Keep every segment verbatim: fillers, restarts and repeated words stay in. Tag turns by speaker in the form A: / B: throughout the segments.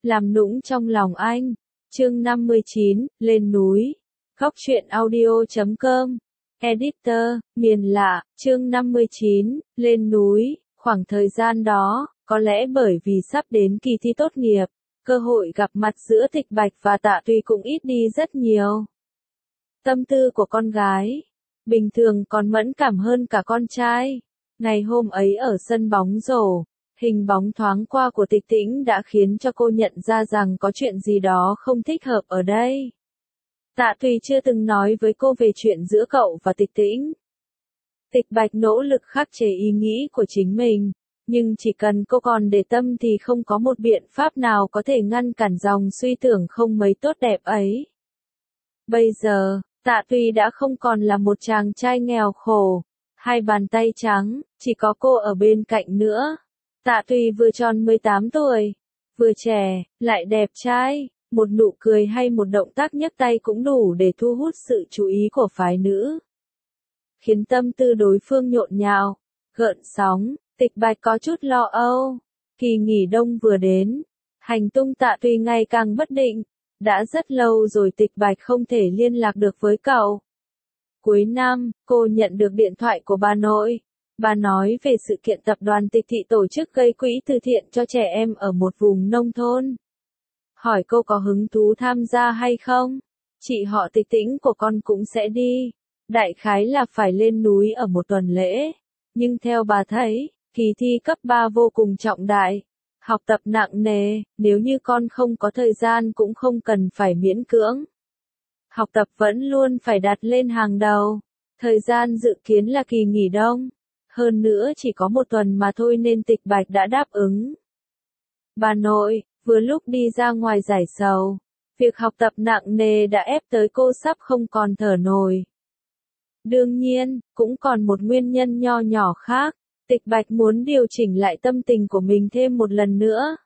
A: làm nũng trong lòng anh. Chương năm mươi chín, lên núi. Góc truyện audio chấm com. Editor, miền lạ, chương năm mươi chín, lên núi. Khoảng thời gian đó, có lẽ bởi vì sắp đến kỳ thi tốt nghiệp, cơ hội gặp mặt giữa Tịch Bạch và Tạ Tùy cũng ít đi rất nhiều. Tâm tư của con gái, bình thường còn mẫn cảm hơn cả con trai. Ngày hôm ấy ở sân bóng rổ, hình bóng thoáng qua của Tịch Tĩnh đã khiến cho cô nhận ra rằng có chuyện gì đó không thích hợp ở đây. Tạ Tùy chưa từng nói với cô về chuyện giữa cậu và Tịch Tĩnh. Tịch Bạch nỗ lực khắc chế ý nghĩ của chính mình, nhưng chỉ cần cô còn để tâm thì không có một biện pháp nào có thể ngăn cản dòng suy tưởng không mấy tốt đẹp ấy. Bây giờ, Tạ Tùy đã không còn là một chàng trai nghèo khổ, hai bàn tay trắng, chỉ có cô ở bên cạnh nữa. Tạ Tùy vừa tròn mười tám tuổi, vừa trẻ, lại đẹp trai, một nụ cười hay một động tác nhấc tay cũng đủ để thu hút sự chú ý của phái nữ, khiến tâm tư đối phương nhộn nhạo, gợn sóng. Tịch Bạch có chút lo âu. Kỳ nghỉ đông vừa đến, hành tung Tạ Tùy ngày càng bất định. Đã rất lâu rồi Tịch Bạch không thể liên lạc được với cậu. Cuối năm, cô nhận được điện thoại của bà nội. Bà nói về sự kiện tập đoàn Tịch Thị tổ chức gây quỹ từ thiện cho trẻ em ở một vùng nông thôn. Hỏi cô có hứng thú tham gia hay không? Chị họ Tịch Tĩnh của con cũng sẽ đi. Đại khái là phải lên núi ở một tuần lễ. Nhưng theo bà thấy, kỳ thi cấp ba vô cùng trọng đại. Học tập nặng nề, nếu như con không có thời gian cũng không cần phải miễn cưỡng. Học tập vẫn luôn phải đặt lên hàng đầu. Thời gian dự kiến là kỳ nghỉ đông. Hơn nữa chỉ có một tuần mà thôi nên Tịch Bạch đã đáp ứng. Bà nội, vừa lúc đi ra ngoài giải sầu. Việc học tập nặng nề đã ép tới cô sắp không còn thở nổi. Đương nhiên, cũng còn một nguyên nhân nho nhỏ khác. Tịch Bạch muốn điều chỉnh lại tâm tình của mình thêm một lần nữa.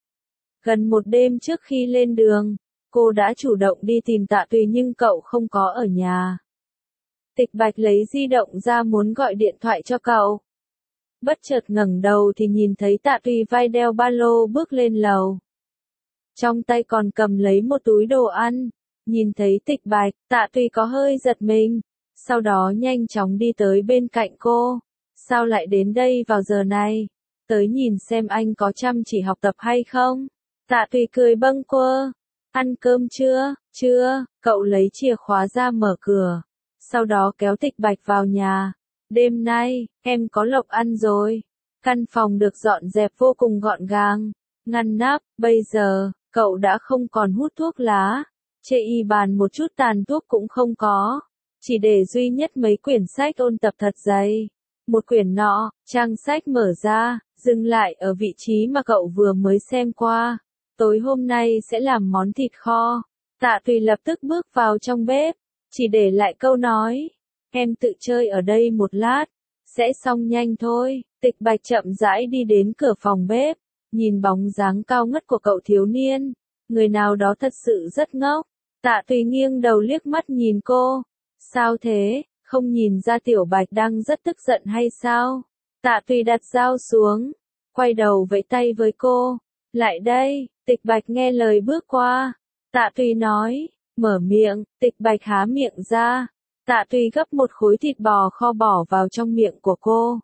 A: Gần một đêm trước khi lên đường, cô đã chủ động đi tìm Tạ Tùy nhưng cậu không có ở nhà. Tịch Bạch lấy di động ra muốn gọi điện thoại cho cậu. Bất chợt ngẩng đầu thì nhìn thấy Tạ Tùy vai đeo ba lô bước lên lầu. Trong tay còn cầm lấy một túi đồ ăn. Nhìn thấy Tịch Bạch, Tạ Tùy có hơi giật mình. Sau đó nhanh chóng đi tới bên cạnh cô. Sao lại đến đây vào giờ này? Tới nhìn xem anh có chăm chỉ học tập hay không? Tạ Tùy cười bâng quơ. Ăn cơm chưa? Chưa. Cậu lấy chìa khóa ra mở cửa. Sau đó kéo Tịch Bạch vào nhà. Đêm nay, em có lộc ăn rồi. Căn phòng được dọn dẹp vô cùng gọn gàng, ngăn nắp. Bây giờ, cậu đã không còn hút thuốc lá. Chê y bàn một chút tàn thuốc cũng không có. Chỉ để duy nhất mấy quyển sách ôn tập thật dày. Một quyển nọ, trang sách mở ra, dừng lại ở vị trí mà cậu vừa mới xem qua. Tối hôm nay sẽ làm món thịt kho. Tạ Tùy lập tức bước vào trong bếp, chỉ để lại câu nói. Em tự chơi ở đây một lát, sẽ xong nhanh thôi. Tịch Bạch chậm rãi đi đến cửa phòng bếp, nhìn bóng dáng cao ngất của cậu thiếu niên. Người nào đó thật sự rất ngốc. Tạ Tùy nghiêng đầu liếc mắt nhìn cô. Sao thế? Không nhìn ra Tiểu Bạch đang rất tức giận hay sao? Tạ Tùy đặt dao xuống, quay đầu vẫy tay với cô. Lại đây. Tịch Bạch nghe lời bước qua. Tạ Tùy nói, mở miệng. Tịch Bạch há miệng ra. Tạ Tùy gấp một khối thịt bò kho bỏ vào trong miệng của cô.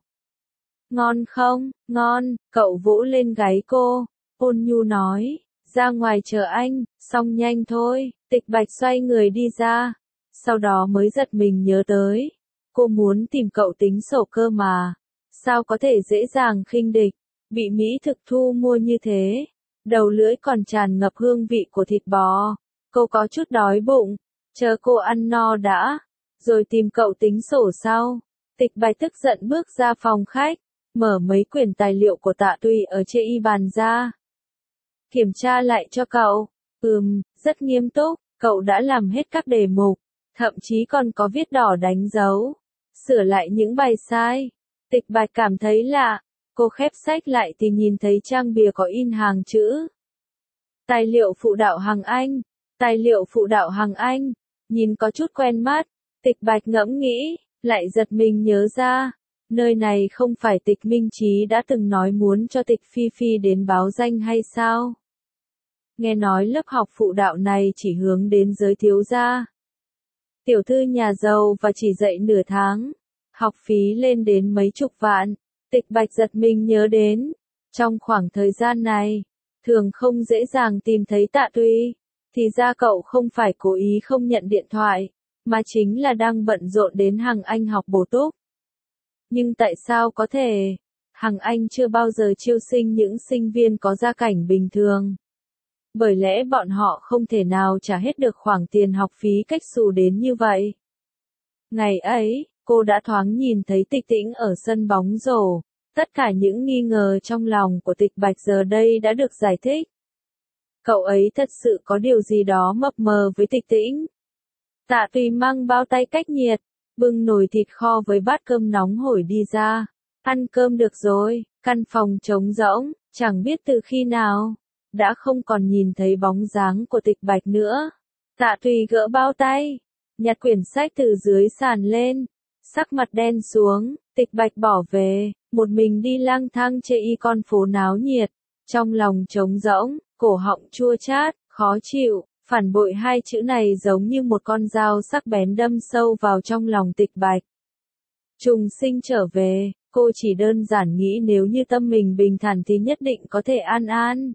A: Ngon không? Ngon. Cậu vỗ lên gáy cô, ôn nhu nói, ra ngoài chờ anh, xong nhanh thôi. Tịch Bạch xoay người đi ra. Sau đó mới giật mình nhớ tới. Cô muốn tìm cậu tính sổ cơ mà. Sao có thể dễ dàng khinh địch. Bị Mỹ thực thu mua như thế. Đầu lưỡi còn tràn ngập hương vị của thịt bò. Cô có chút đói bụng. Chờ cô ăn no đã. Rồi tìm cậu tính sổ sau. Tịch Bạch tức giận bước ra phòng khách. Mở mấy quyển tài liệu của Tạ Tùy ở trên y bàn ra. Kiểm tra lại cho cậu. Ừm, rất nghiêm túc. Cậu đã làm hết các đề mục. Thậm chí còn có viết đỏ đánh dấu. Sửa lại những bài sai. Tịch Bạch cảm thấy lạ. Cô khép sách lại thì nhìn thấy trang bìa có in hàng chữ. Tài liệu phụ đạo Hằng Anh. Tài liệu phụ đạo Hằng Anh. Nhìn có chút quen mắt. Tịch Bạch ngẫm nghĩ, lại giật mình nhớ ra. Nơi này không phải Tịch Minh Chí đã từng nói muốn cho Tịch Phi Phi đến báo danh hay sao? nghe nói lớp học phụ đạo này chỉ hướng đến giới thiếu gia. Tiểu thư nhà giàu và chỉ dạy nửa tháng, học phí lên đến mấy chục vạn. Tịch Bạch giật mình nhớ đến, trong khoảng thời gian này, thường không dễ dàng tìm thấy Tạ Tuy, thì ra cậu không phải cố ý không nhận điện thoại, mà chính là đang bận rộn đến Hằng Anh học bổ túc. Nhưng tại sao có thể? Hằng Anh chưa bao giờ chiêu sinh những sinh viên có gia cảnh bình thường. Bởi lẽ bọn họ không thể nào trả hết được khoản tiền học phí cách xù đến như vậy. Ngày ấy, cô đã thoáng nhìn thấy Tịch Tĩnh ở sân bóng rổ. Tất cả những nghi ngờ trong lòng của Tịch Bạch giờ đây đã được giải thích. Cậu ấy thật sự có điều gì đó mập mờ với Tịch Tĩnh. Tạ Tùy mang bao tay cách nhiệt, bưng nồi thịt kho với bát cơm nóng hổi đi ra. Ăn cơm được rồi, căn phòng trống rỗng, chẳng biết từ khi nào, đã không còn nhìn thấy bóng dáng của Tịch Bạch nữa. Tạ Tùy gỡ bao tay, nhặt quyển sách từ dưới sàn lên, sắc mặt đen xuống. Tịch Bạch bỏ về, một mình đi lang thang chê y con phố náo nhiệt, trong lòng trống rỗng, cổ họng chua chát, khó chịu, phản bội hai chữ này giống như một con dao sắc bén đâm sâu vào trong lòng Tịch Bạch. Trùng sinh trở về, cô chỉ đơn giản nghĩ nếu như tâm mình bình thản thì nhất định có thể an an.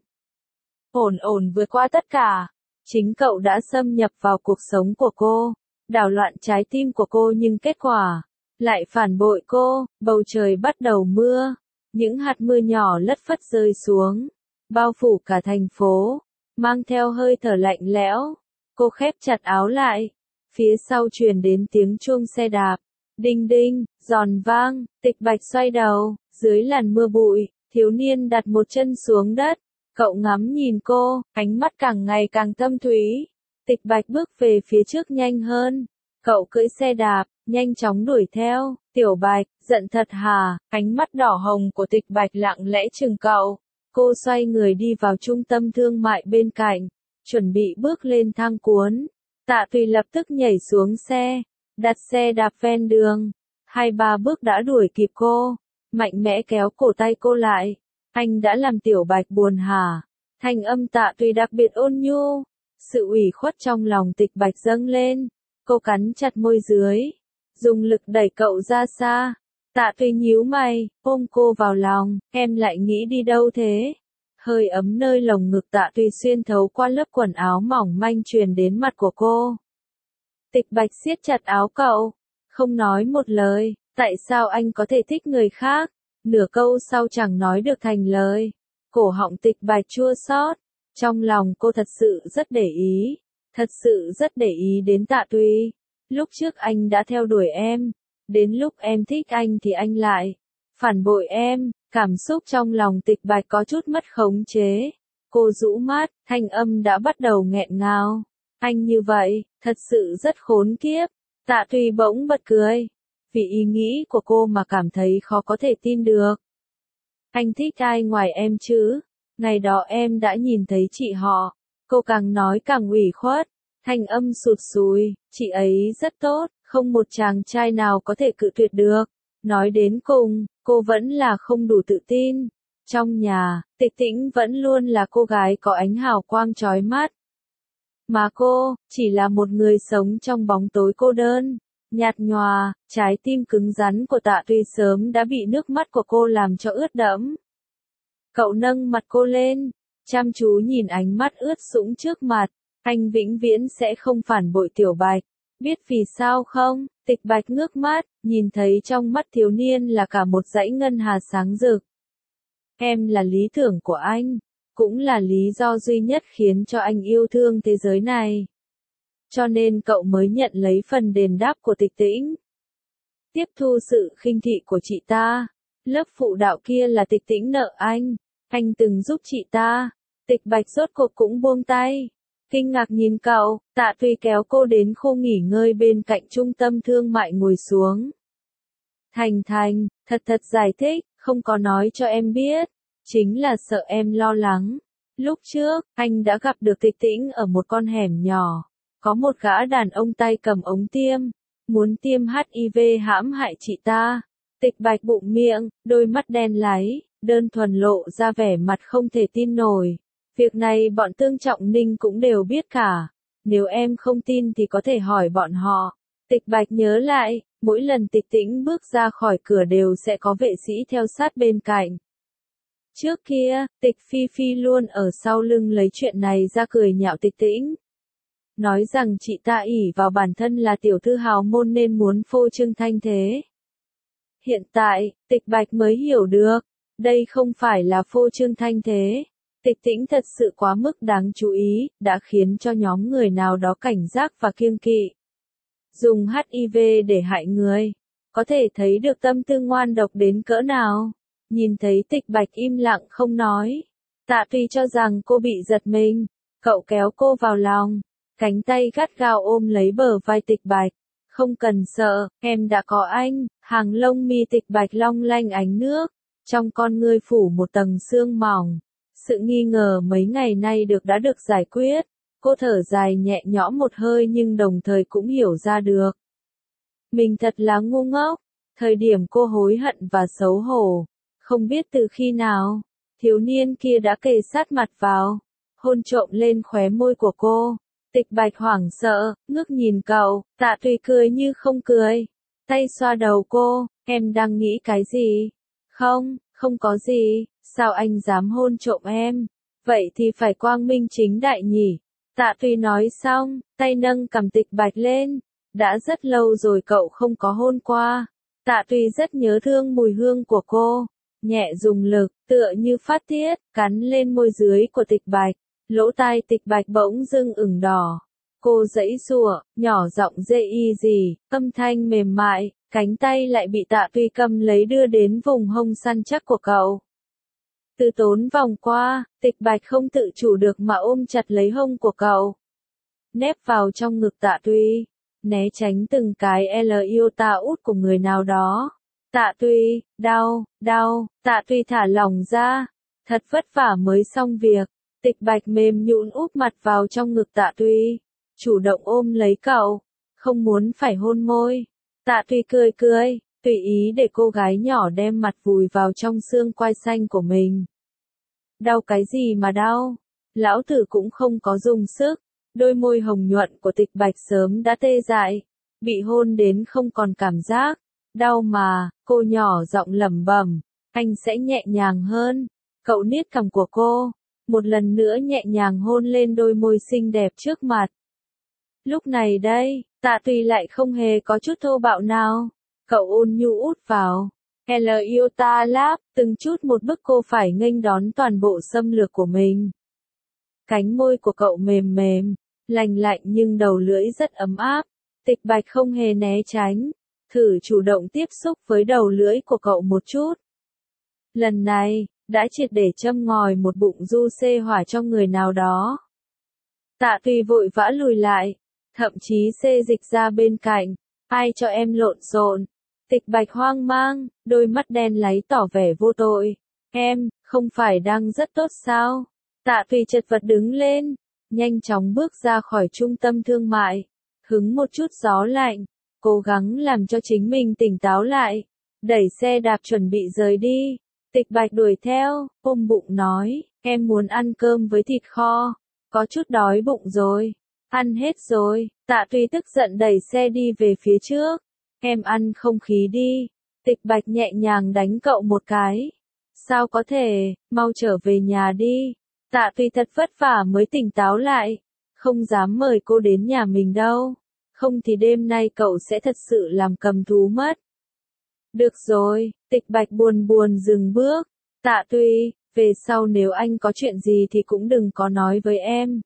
A: Ổn ổn vượt qua tất cả, chính cậu đã xâm nhập vào cuộc sống của cô, đảo loạn trái tim của cô nhưng kết quả lại phản bội cô. Bầu trời bắt đầu mưa, những hạt mưa nhỏ lất phất rơi xuống, bao phủ cả thành phố, mang theo hơi thở lạnh lẽo. Cô khép chặt áo lại, phía sau truyền đến tiếng chuông xe đạp, đinh đinh, giòn vang. Tịch Bạch xoay đầu, dưới làn mưa bụi, thiếu niên đặt một chân xuống đất, cậu ngắm nhìn cô, ánh mắt càng ngày càng thâm thúy. Tịch Bạch bước về phía trước nhanh hơn, cậu cưỡi xe đạp, nhanh chóng đuổi theo. Tiểu Bạch, giận thật hả? Ánh mắt đỏ hồng của Tịch Bạch lặng lẽ chừng cậu. Cô xoay người đi vào trung tâm thương mại bên cạnh, chuẩn bị bước lên thang cuốn. Tạ Tùy lập tức nhảy xuống xe, đặt xe đạp ven đường. Hai ba bước đã đuổi kịp cô, mạnh mẽ kéo cổ tay cô lại. Anh đã làm Tiểu Bạch buồn hả? Thanh âm Tạ Tùy đặc biệt ôn nhu. Sự ủy khuất trong lòng Tịch Bạch dâng lên. Cô cắn chặt môi dưới, dùng lực đẩy cậu ra xa. Tạ Tùy nhíu mày, ôm cô vào lòng. Em lại nghĩ đi đâu thế? Hơi ấm nơi lồng ngực Tạ Tùy xuyên thấu qua lớp quần áo mỏng manh truyền đến mặt của cô. Tịch Bạch siết chặt áo cậu, không nói một lời. Tại sao anh có thể thích người khác? Nửa câu sau chẳng nói được thành lời. Cổ họng Tịch Bạch chua xót. Trong lòng cô thật sự rất để ý, thật sự rất để ý đến Tạ Tùy. Lúc trước anh đã theo đuổi em, đến lúc em thích anh thì anh lại phản bội em. Cảm xúc trong lòng Tịch Bạch có chút mất khống chế. Cô rũ mắt, thanh âm đã bắt đầu nghẹn ngào. Anh như vậy, thật sự rất khốn kiếp. Tạ Tùy bỗng bật cười, vì ý nghĩ của cô mà cảm thấy khó có thể tin được. Anh thích ai ngoài em chứ? Ngày đó em đã nhìn thấy chị họ. Cô càng nói càng ủy khuất, thanh âm sụt sùi. Chị ấy rất tốt, không một chàng trai nào có thể cự tuyệt được. Nói đến cùng, cô vẫn là không đủ tự tin. Trong nhà, Tịch Tĩnh vẫn luôn là cô gái có ánh hào quang chói mắt. Mà cô, chỉ là một người sống trong bóng tối cô đơn, nhạt nhòa. Trái tim cứng rắn của Tạ Tùy sớm đã bị nước mắt của cô làm cho ướt đẫm. Cậu nâng mặt cô lên, chăm chú nhìn ánh mắt ướt sũng trước mặt. Anh vĩnh viễn sẽ không phản bội Tiểu Bạch. Biết vì sao không? Tịch Bạch ngước mắt, nhìn thấy trong mắt thiếu niên là cả một dãy ngân hà sáng rực. Em là lý tưởng của anh, cũng là lý do duy nhất khiến cho anh yêu thương thế giới này. Cho nên cậu mới nhận lấy phần đền đáp của Tịch Tĩnh. Tiếp thu sự khinh thị của chị ta. Lớp phụ đạo kia là Tịch Tĩnh nợ anh. Anh từng giúp chị ta. Tịch Bạch rốt cuộc cũng buông tay. Kinh ngạc nhìn cậu. Tạ Tùy kéo cô đến khu nghỉ ngơi bên cạnh trung tâm thương mại ngồi xuống. Thành Thành, thật thật giải thích, không có nói cho em biết. Chính là sợ em lo lắng. Lúc trước, anh đã gặp được Tịch Tĩnh ở một con hẻm nhỏ. Có một gã đàn ông tay cầm ống tiêm. Muốn tiêm hát i vê hãm hại chị ta. Tịch Bạch bụng miệng, đôi mắt đen láy, đơn thuần lộ ra vẻ mặt không thể tin nổi. Việc này bọn Tương Trọng Ninh cũng đều biết cả. Nếu em không tin thì có thể hỏi bọn họ. Tịch Bạch nhớ lại, mỗi lần Tịch Tĩnh bước ra khỏi cửa đều sẽ có vệ sĩ theo sát bên cạnh. Trước kia, Tịch Phi Phi luôn ở sau lưng lấy chuyện này ra cười nhạo Tịch Tĩnh. Nói rằng chị ta ỷ vào bản thân là tiểu thư hào môn nên muốn phô trương thanh thế. Hiện tại, Tịch Bạch mới hiểu được, đây không phải là phô trương thanh thế. Tịch Tĩnh thật sự quá mức đáng chú ý, đã khiến cho nhóm người nào đó cảnh giác và kiêng kỵ. Dùng hát i vê để hại người. Có thể thấy được tâm tư ngoan độc đến cỡ nào. Nhìn thấy Tịch Bạch im lặng không nói. Tạ Tùy cho rằng cô bị giật mình. Cậu kéo cô vào lòng. Cánh tay gắt gao ôm lấy bờ vai Tịch Bạch. Không cần sợ, em đã có anh. Hàng lông mi Tịch Bạch long lanh ánh nước. Trong con ngươi phủ một tầng sương mỏng. Sự nghi ngờ mấy ngày nay được đã được giải quyết. Cô thở dài nhẹ nhõm một hơi nhưng đồng thời cũng hiểu ra được. Mình thật là ngu ngốc. Thời điểm cô hối hận và xấu hổ. Không biết từ khi nào, thiếu niên kia đã kề sát mặt vào. Hôn trộm lên khóe môi của cô. Tịch Bạch hoảng sợ, ngước nhìn cậu. Tạ Tùy cười như không cười. Tay xoa đầu cô, em đang nghĩ cái gì? Không, không có gì. Sao anh dám hôn trộm em? Vậy thì phải quang minh chính đại nhỉ? Tạ Tùy nói xong, tay nâng cầm Tịch Bạch lên. Đã rất lâu rồi cậu không có hôn qua. Tạ Tùy rất nhớ thương mùi hương của cô. Nhẹ dùng lực, tựa như phát tiết, cắn lên môi dưới của Tịch Bạch. Lỗ tai Tịch Bạch bỗng dưng ửng đỏ. Cô giãy giụa, nhỏ giọng dê y gì, âm thanh mềm mại, cánh tay lại bị Tạ Tùy cầm lấy đưa đến vùng hông săn chắc của cậu. Từ tốn vòng qua, Tịch Bạch không tự chủ được mà ôm chặt lấy hông của cậu. Nép vào trong ngực Tạ Tùy, né tránh từng cái L iota út của người nào đó. Tạ Tùy, đau, đau, Tạ Tùy thả lỏng ra. Thật vất vả mới xong việc. Tịch Bạch mềm nhũn úp mặt vào trong ngực Tạ Tùy. Chủ động ôm lấy cậu. Không muốn phải hôn môi. Tạ Tùy cười cười, tùy ý để cô gái nhỏ đem mặt vùi vào trong xương quai xanh của mình. Đau cái gì mà đau? Lão tử cũng không có dùng sức. Đôi môi hồng nhuận của Tịch Bạch sớm đã tê dại. Bị hôn đến không còn cảm giác. Đau mà, cô nhỏ giọng lẩm bẩm, anh sẽ nhẹ nhàng hơn. Cậu niết cằm của cô, một lần nữa nhẹ nhàng hôn lên đôi môi xinh đẹp trước mặt. Lúc này đây, Tạ Tùy lại không hề có chút thô bạo nào. Cậu ôn nhu út vào. L iota láp, từng chút một bức cô phải nghênh đón toàn bộ xâm lược của mình. Cánh môi của cậu mềm mềm, lành lạnh nhưng đầu lưỡi rất ấm áp. Tịch Bạch không hề né tránh. Thử chủ động tiếp xúc với đầu lưỡi của cậu một chút. Lần này, đã triệt để châm ngòi một bụng du xê hỏa trong người nào đó. Tạ Tùy vội vã lùi lại, thậm chí xê dịch ra bên cạnh. Ai cho em lộn xộn? Tịch Bạch hoang mang, đôi mắt đen láy tỏ vẻ vô tội. Em, không phải đang rất tốt sao? Tạ Tùy chật vật đứng lên, nhanh chóng bước ra khỏi trung tâm thương mại. Hứng một chút gió lạnh. Cố gắng làm cho chính mình tỉnh táo lại. Đẩy xe đạp chuẩn bị rời đi. Tịch Bạch đuổi theo, ôm bụng nói, em muốn ăn cơm với thịt kho. Có chút đói bụng rồi. Ăn hết rồi. Tạ Tùy tức giận đẩy xe đi về phía trước. Em ăn không khí đi. Tịch Bạch nhẹ nhàng đánh cậu một cái. Sao có thể, mau trở về nhà đi. Tạ Tùy thật vất vả mới tỉnh táo lại. Không dám mời cô đến nhà mình đâu. Không thì đêm nay cậu sẽ thật sự làm cầm thú mất. Được rồi, Tịch Bạch buồn buồn dừng bước. Tạ Tùy, về sau nếu anh có chuyện gì thì cũng đừng có nói với em.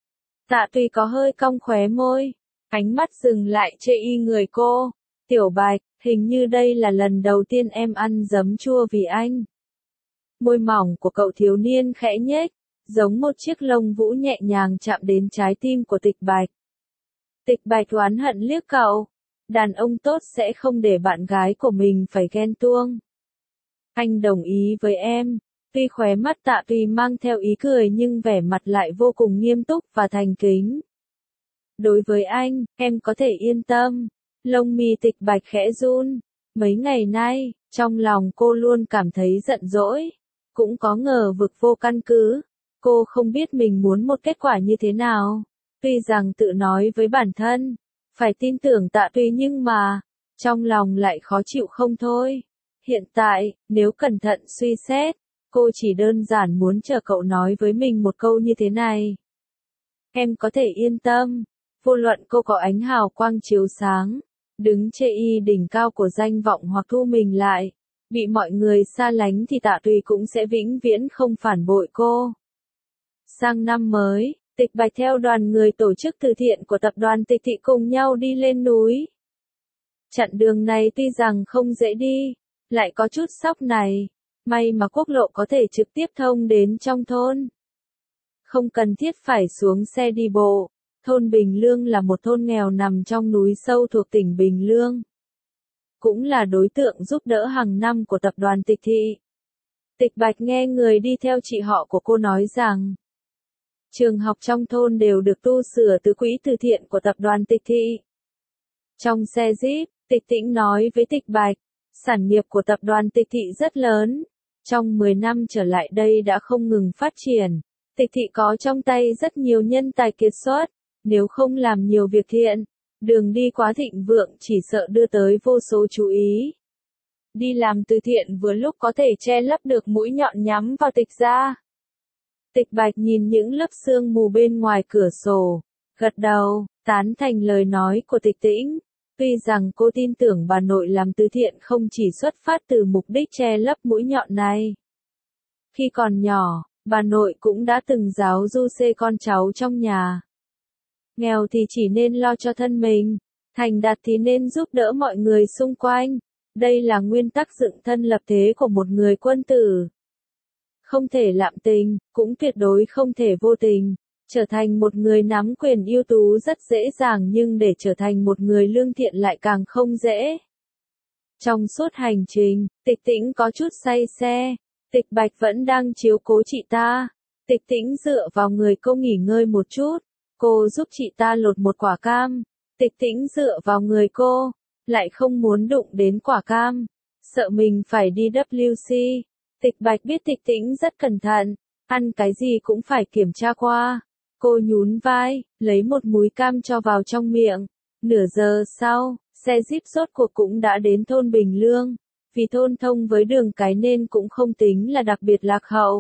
A: Tạ Tùy có hơi cong khóe môi. Ánh mắt dừng lại chê y người cô. Tiểu Bạch, hình như đây là lần đầu tiên em ăn giấm chua vì anh. Môi mỏng của cậu thiếu niên khẽ nhếch, giống một chiếc lông vũ nhẹ nhàng chạm đến trái tim của Tịch Bạch. Tịch Bạch oán hận liếc cậu. Đàn ông tốt sẽ không để bạn gái của mình phải ghen tuông. Anh đồng ý với em. Tuy khóe mắt Tạ Tùy mang theo ý cười nhưng vẻ mặt lại vô cùng nghiêm túc và thành kính. Đối với anh, em có thể yên tâm. Lông mi Tịch Bạch khẽ run. Mấy ngày nay, trong lòng cô luôn cảm thấy giận dỗi. Cũng có ngờ vực vô căn cứ. Cô không biết mình muốn một kết quả như thế nào. Tuy rằng tự nói với bản thân, phải tin tưởng Tạ Tùy nhưng mà, trong lòng lại khó chịu không thôi. Hiện tại, nếu cẩn thận suy xét, cô chỉ đơn giản muốn chờ cậu nói với mình một câu như thế này. Em có thể yên tâm, vô luận cô có ánh hào quang chiếu sáng, đứng chê y đỉnh cao của danh vọng hoặc thu mình lại, bị mọi người xa lánh thì Tạ Tùy cũng sẽ vĩnh viễn không phản bội cô. Sang năm mới, Tịch Bạch theo đoàn người tổ chức từ thiện của tập đoàn Tịch Thị cùng nhau đi lên núi. Chặng đường này tuy rằng không dễ đi, lại có chút sóc này, may mà quốc lộ có thể trực tiếp thông đến trong thôn. Không cần thiết phải xuống xe đi bộ. Thôn Bình Lương là một thôn nghèo nằm trong núi sâu thuộc tỉnh Bình Lương. Cũng là đối tượng giúp đỡ hàng năm của tập đoàn Tịch Thị. Tịch Bạch nghe người đi theo chị họ của cô nói rằng, trường học trong thôn đều được tu sửa từ quỹ từ thiện của tập đoàn Tịch Thị. Trong xe Jeep, Tịch Tĩnh nói với Tịch Bạch, sản nghiệp của tập đoàn Tịch Thị rất lớn. Trong mười năm trở lại đây đã không ngừng phát triển. Tịch Thị có trong tay rất nhiều nhân tài kiệt xuất. Nếu không làm nhiều việc thiện, đường đi quá thịnh vượng chỉ sợ đưa tới vô số chú ý. Đi làm từ thiện vừa lúc có thể che lấp được mũi nhọn nhắm vào Tịch gia. Tịch Bạch nhìn những lớp sương mù bên ngoài cửa sổ, gật đầu, tán thành lời nói của Tịch Tĩnh. Tuy rằng cô tin tưởng bà nội làm từ thiện không chỉ xuất phát từ mục đích che lấp mũi nhọn này. Khi còn nhỏ, bà nội cũng đã từng giáo du xê con cháu trong nhà. Nghèo thì chỉ nên lo cho thân mình, thành đạt thì nên giúp đỡ mọi người xung quanh. Đây là nguyên tắc dựng thân lập thế của một người quân tử. Không thể lạm tình, cũng tuyệt đối không thể vô tình. Trở thành một người nắm quyền ưu tú rất dễ dàng nhưng để trở thành một người lương thiện lại càng không dễ. Trong suốt hành trình, Tịch Tĩnh có chút say xe. Tịch Bạch vẫn đang chiếu cố chị ta. Tịch Tĩnh dựa vào người cô nghỉ ngơi một chút. Cô giúp chị ta lột một quả cam. Tịch Tĩnh dựa vào người cô, lại không muốn đụng đến quả cam. Sợ mình phải đi vê kép xê. Tịch Bạch biết Tịch Tĩnh rất cẩn thận. Ăn cái gì cũng phải kiểm tra qua. Cô nhún vai, lấy một múi cam cho vào trong miệng. Nửa giờ sau, xe Jeep rốt cuộc cũng đã đến thôn Bình Lương. Vì thôn thông với đường cái nên cũng không tính là đặc biệt lạc hậu.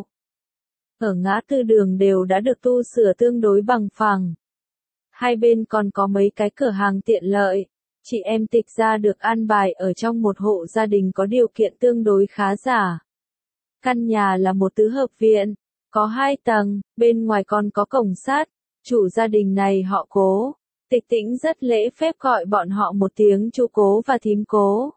A: Ở ngã tư đường đều đã được tu sửa tương đối bằng phẳng. Hai bên còn có mấy cái cửa hàng tiện lợi. Chị em Tịch gia được an bài ở trong một hộ gia đình có điều kiện tương đối khá giả. Căn nhà là một tứ hợp viện, có hai tầng, bên ngoài còn có cổng sắt. Chủ gia đình này họ Cố. Tịch Tĩnh rất lễ phép gọi bọn họ một tiếng chú Cố và thím Cố.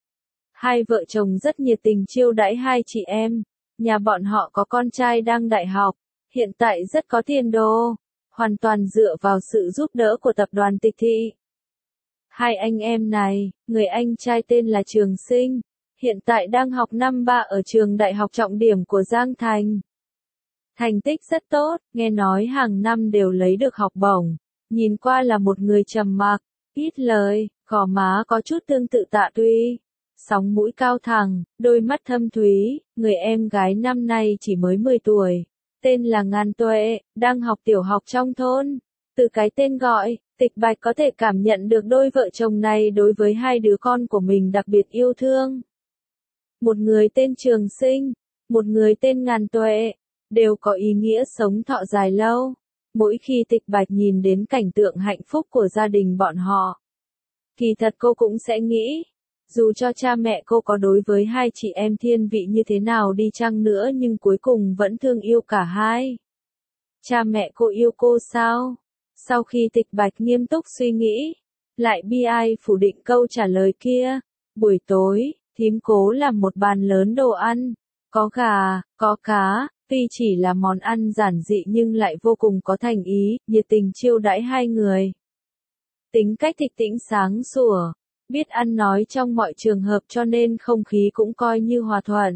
A: Hai vợ chồng rất nhiệt tình chiêu đãi hai chị em. Nhà bọn họ có con trai đang đại học, hiện tại rất có tiền đồ, hoàn toàn dựa vào sự giúp đỡ của tập đoàn Tịch Thị. Hai anh em này, người anh trai tên là Trường Sinh, hiện tại đang học năm ba ở trường đại học trọng điểm của Giang Thành. Thành tích rất tốt, nghe nói hàng năm đều lấy được học bổng, nhìn qua là một người trầm mặc, ít lời, gò má có chút tương tự Tạ Tùy. Sóng mũi cao thẳng, đôi mắt thâm thúy, người em gái năm nay chỉ mới mười tuổi, tên là Ngàn Tuệ, đang học tiểu học trong thôn. Từ cái tên gọi, Tịch Bạch có thể cảm nhận được đôi vợ chồng này đối với hai đứa con của mình đặc biệt yêu thương. Một người tên Trường Sinh, một người tên Ngàn Tuệ, đều có ý nghĩa sống thọ dài lâu. Mỗi khi Tịch Bạch nhìn đến cảnh tượng hạnh phúc của gia đình bọn họ, kỳ thật cô cũng sẽ nghĩ, dù cho cha mẹ cô có đối với hai chị em thiên vị như thế nào đi chăng nữa nhưng cuối cùng vẫn thương yêu cả hai. Cha mẹ cô yêu cô sao? Sau khi Tịch Bạch nghiêm túc suy nghĩ, lại bi ai phủ định câu trả lời kia. Buổi tối, thím Cố làm một bàn lớn đồ ăn, có gà, có cá, tuy chỉ là món ăn giản dị nhưng lại vô cùng có thành ý, nhiệt tình chiêu đãi hai người. Tính cách Tịch Tĩnh sáng sủa, biết ăn nói trong mọi trường hợp cho nên không khí cũng coi như hòa thuận.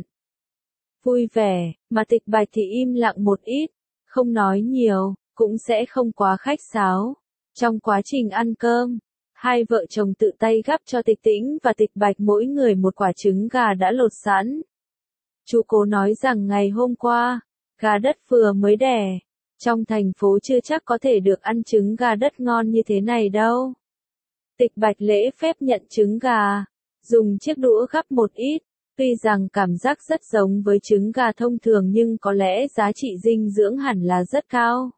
A: Vui vẻ, mà Tịch Bạch thì im lặng một ít, không nói nhiều, cũng sẽ không quá khách sáo. Trong quá trình ăn cơm, hai vợ chồng tự tay gắp cho Tịch Tĩnh và Tịch Bạch mỗi người một quả trứng gà đã lột sẵn. Chú Cố nói rằng ngày hôm qua, Gà đất vừa mới đẻ. Trong thành phố chưa chắc có thể được ăn trứng gà đất ngon như thế này đâu. Tịch Bạch lễ phép nhận trứng gà, dùng chiếc đũa gắp một ít, tuy rằng cảm giác rất giống với trứng gà thông thường nhưng có lẽ giá trị dinh dưỡng hẳn là rất cao.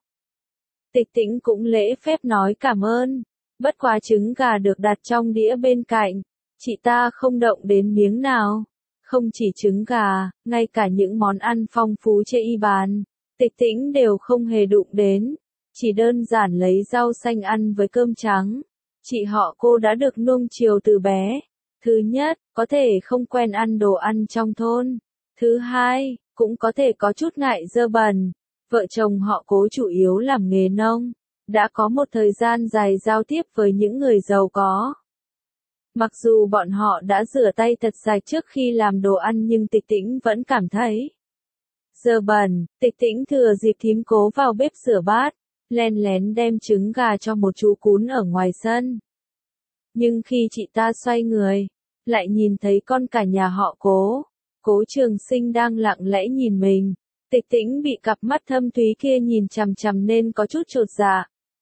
A: Tịch Tĩnh cũng lễ phép nói cảm ơn, bất quá trứng gà được đặt trong đĩa bên cạnh, chị ta không động đến miếng nào. Không chỉ trứng gà, ngay cả những món ăn phong phú chê y bàn, Tịch Tĩnh đều không hề đụng đến, chỉ đơn giản lấy rau xanh ăn với cơm trắng. Chị họ cô đã được nuông chiều từ bé. Thứ nhất, có thể không quen ăn đồ ăn trong thôn. Thứ hai, cũng có thể có chút ngại dơ bẩn. Vợ chồng họ Cố chủ yếu làm nghề nông, đã có một thời gian dài giao tiếp với những người giàu có. Mặc dù bọn họ đã rửa tay thật sạch trước khi làm đồ ăn nhưng Tịch Tĩnh vẫn cảm thấy dơ bẩn. Tịch Tĩnh thừa dịp thím Cố vào bếp rửa bát, len lén đem trứng gà cho một chú cún ở ngoài sân. Nhưng khi chị ta xoay người, lại nhìn thấy con cả nhà họ Cố. Cố Trường Sinh đang lặng lẽ nhìn mình. Tịch Tĩnh bị cặp mắt thâm thúy kia nhìn chằm chằm nên có chút chột dạ.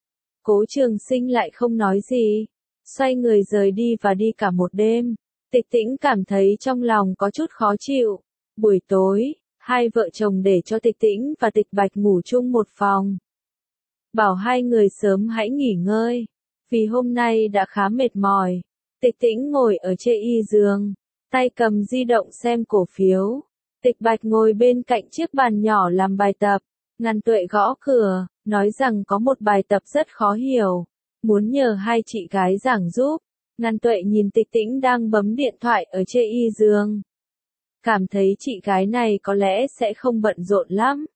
A: Cố Trường Sinh lại không nói gì, xoay người rời đi và đi cả một đêm. Tịch Tĩnh cảm thấy trong lòng có chút khó chịu. Buổi tối, hai vợ chồng để cho Tịch Tĩnh và Tịch Bạch ngủ chung một phòng. Bảo hai người sớm hãy nghỉ ngơi, vì hôm nay đã khá mệt mỏi. Tịch Tĩnh ngồi ở chê y giường, tay cầm di động xem cổ phiếu. Tịch Bạch ngồi bên cạnh chiếc bàn nhỏ làm bài tập. Ngàn Tuệ gõ cửa, nói rằng có một bài tập rất khó hiểu, muốn nhờ hai chị gái giảng giúp. Ngàn Tuệ nhìn Tịch Tĩnh đang bấm điện thoại ở chê y giường, cảm thấy chị gái này có lẽ sẽ không bận rộn lắm.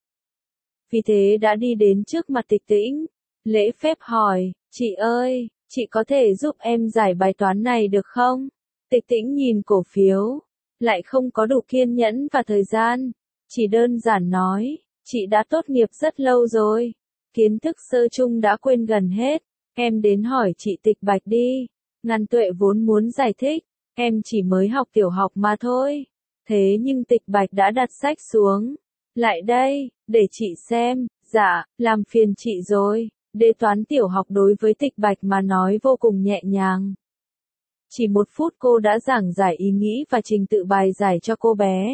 A: Vì thế đã đi đến trước mặt Tịch Tĩnh, lễ phép hỏi, chị ơi, chị có thể giúp em giải bài toán này được không? Tịch Tĩnh nhìn cổ phiếu, lại không có đủ kiên nhẫn và thời gian, chỉ đơn giản nói, chị đã tốt nghiệp rất lâu rồi, kiến thức sơ chung đã quên gần hết, em đến hỏi chị Tịch Bạch đi. Ngàn Tuệ vốn muốn giải thích, em chỉ mới học tiểu học mà thôi. Thế nhưng Tịch Bạch đã đặt sách xuống. Lại đây, để chị xem. Dạ, làm phiền chị rồi. Đề toán tiểu học đối với Tịch Bạch mà nói vô cùng nhẹ nhàng. Chỉ một phút cô đã giảng giải ý nghĩ và trình tự bài giải cho cô bé.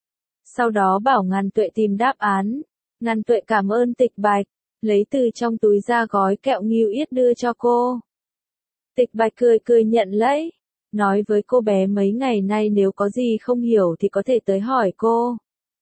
A: Sau đó bảo Ngàn Tuệ tìm đáp án. Ngàn Tuệ cảm ơn Tịch Bạch, lấy từ trong túi ra gói kẹo Ngưu Yết đưa cho cô. Tịch Bạch cười cười nhận lấy, nói với cô bé mấy ngày nay nếu có gì không hiểu thì có thể tới hỏi cô.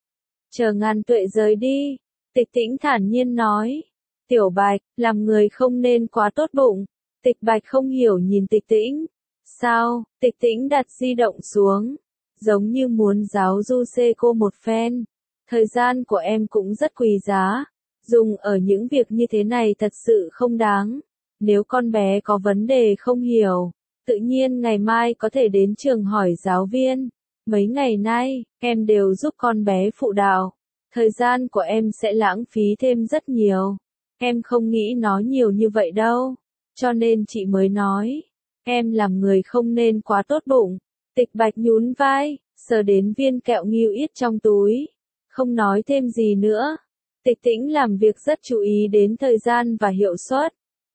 A: Chờ Ngàn Tuệ rời đi, Tịch Tĩnh thản nhiên nói, Tiểu Bạch, làm người không nên quá tốt bụng. Tịch Bạch không hiểu nhìn Tịch Tĩnh. Sao? Tịch Tĩnh đặt di động xuống, giống như muốn giáo du xê cô một phen. Thời gian của em cũng rất quý giá, dùng ở những việc như thế này thật sự không đáng. Nếu con bé có vấn đề không hiểu, tự nhiên ngày mai có thể đến trường hỏi giáo viên. Mấy ngày nay, em đều giúp con bé phụ đạo. Thời gian của em sẽ lãng phí thêm rất nhiều. Em không nghĩ nó nhiều như vậy đâu. Cho nên chị mới nói, em làm người không nên quá tốt bụng. Tịch Bạch nhún vai, sờ đến viên kẹo Ngưu Yết trong túi. Không nói thêm gì nữa. Tịch Tĩnh làm việc rất chú ý đến thời gian và hiệu suất.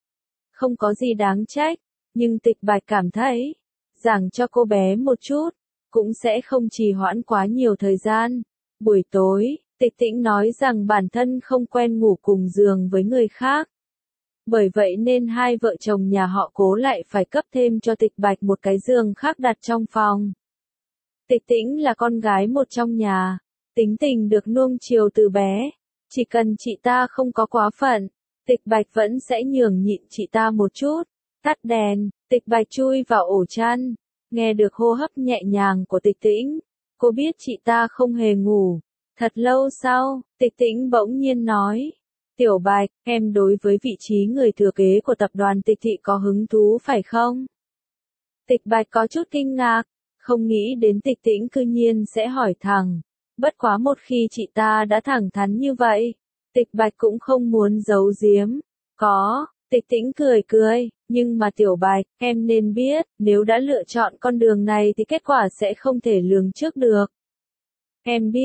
A: Không có gì đáng trách, nhưng Tịch Bạch cảm thấy, giảng cho cô bé một chút, cũng sẽ không trì hoãn quá nhiều thời gian. Buổi tối, Tịch Tĩnh nói rằng bản thân không quen ngủ cùng giường với người khác. Bởi vậy nên hai vợ chồng nhà họ Cố lại phải cấp thêm cho Tịch Bạch một cái giường khác đặt trong phòng. Tịch Tĩnh là con gái một trong nhà, tính tình được nuông chiều từ bé, chỉ cần chị ta không có quá phận, Tịch Bạch vẫn sẽ nhường nhịn chị ta một chút. Tắt đèn, Tịch Bạch chui vào ổ chăn, nghe được hô hấp nhẹ nhàng của Tịch Tĩnh. Cô biết chị ta không hề ngủ. Thật lâu sau, Tịch Tĩnh bỗng nhiên nói, Tiểu Bạch, em đối với vị trí người thừa kế của tập đoàn Tịch Thị có hứng thú phải không? Tịch Bạch có chút kinh ngạc, không nghĩ đến Tịch Tĩnh cư nhiên sẽ hỏi thẳng. Bất quá một khi chị ta đã thẳng thắn như vậy, Tịch Bạch cũng không muốn giấu giếm. Có, Tịch Tĩnh cười cười, nhưng mà Tiểu Bạch, em nên biết, nếu đã lựa chọn con đường này thì kết quả sẽ không thể lường trước được. Em biết,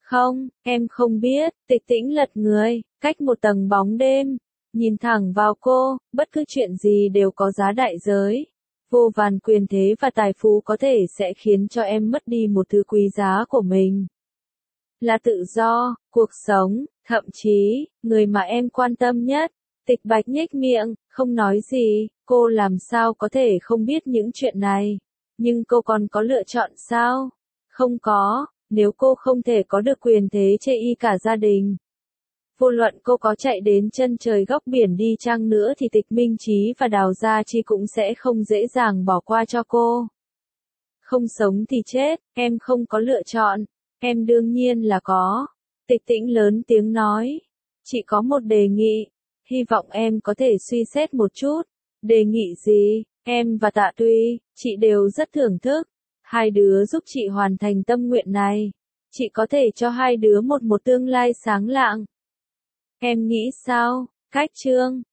A: Không, em không biết. Tịch Tĩnh lật người, cách một tầng bóng đêm, nhìn thẳng vào cô, bất cứ chuyện gì đều có giá đại giới. Vô vàn quyền thế và tài phú có thể sẽ khiến cho em mất đi một thứ quý giá của mình. Là tự do, cuộc sống, thậm chí, người mà em quan tâm nhất. Tịch Bạch nhếch miệng, không nói gì, cô làm sao có thể không biết những chuyện này. Nhưng cô còn có lựa chọn sao? Không có, nếu cô không thể có được quyền thế chê y cả gia đình. Vô luận cô có chạy đến chân trời góc biển đi chăng nữa thì Tịch Minh Chí và Đào Gia Chi cũng sẽ không dễ dàng bỏ qua cho cô. Không sống thì chết, em không có lựa chọn, em đương nhiên là có. Tịch Tĩnh lớn tiếng nói, chị có một đề nghị, hy vọng em có thể suy xét một chút. Đề nghị gì? Em và Tạ Tuy, chị đều rất thưởng thức. Hai đứa giúp chị hoàn thành tâm nguyện này. Chị có thể cho hai đứa một một tương lai sáng lạng. Em nghĩ sao? Cách chương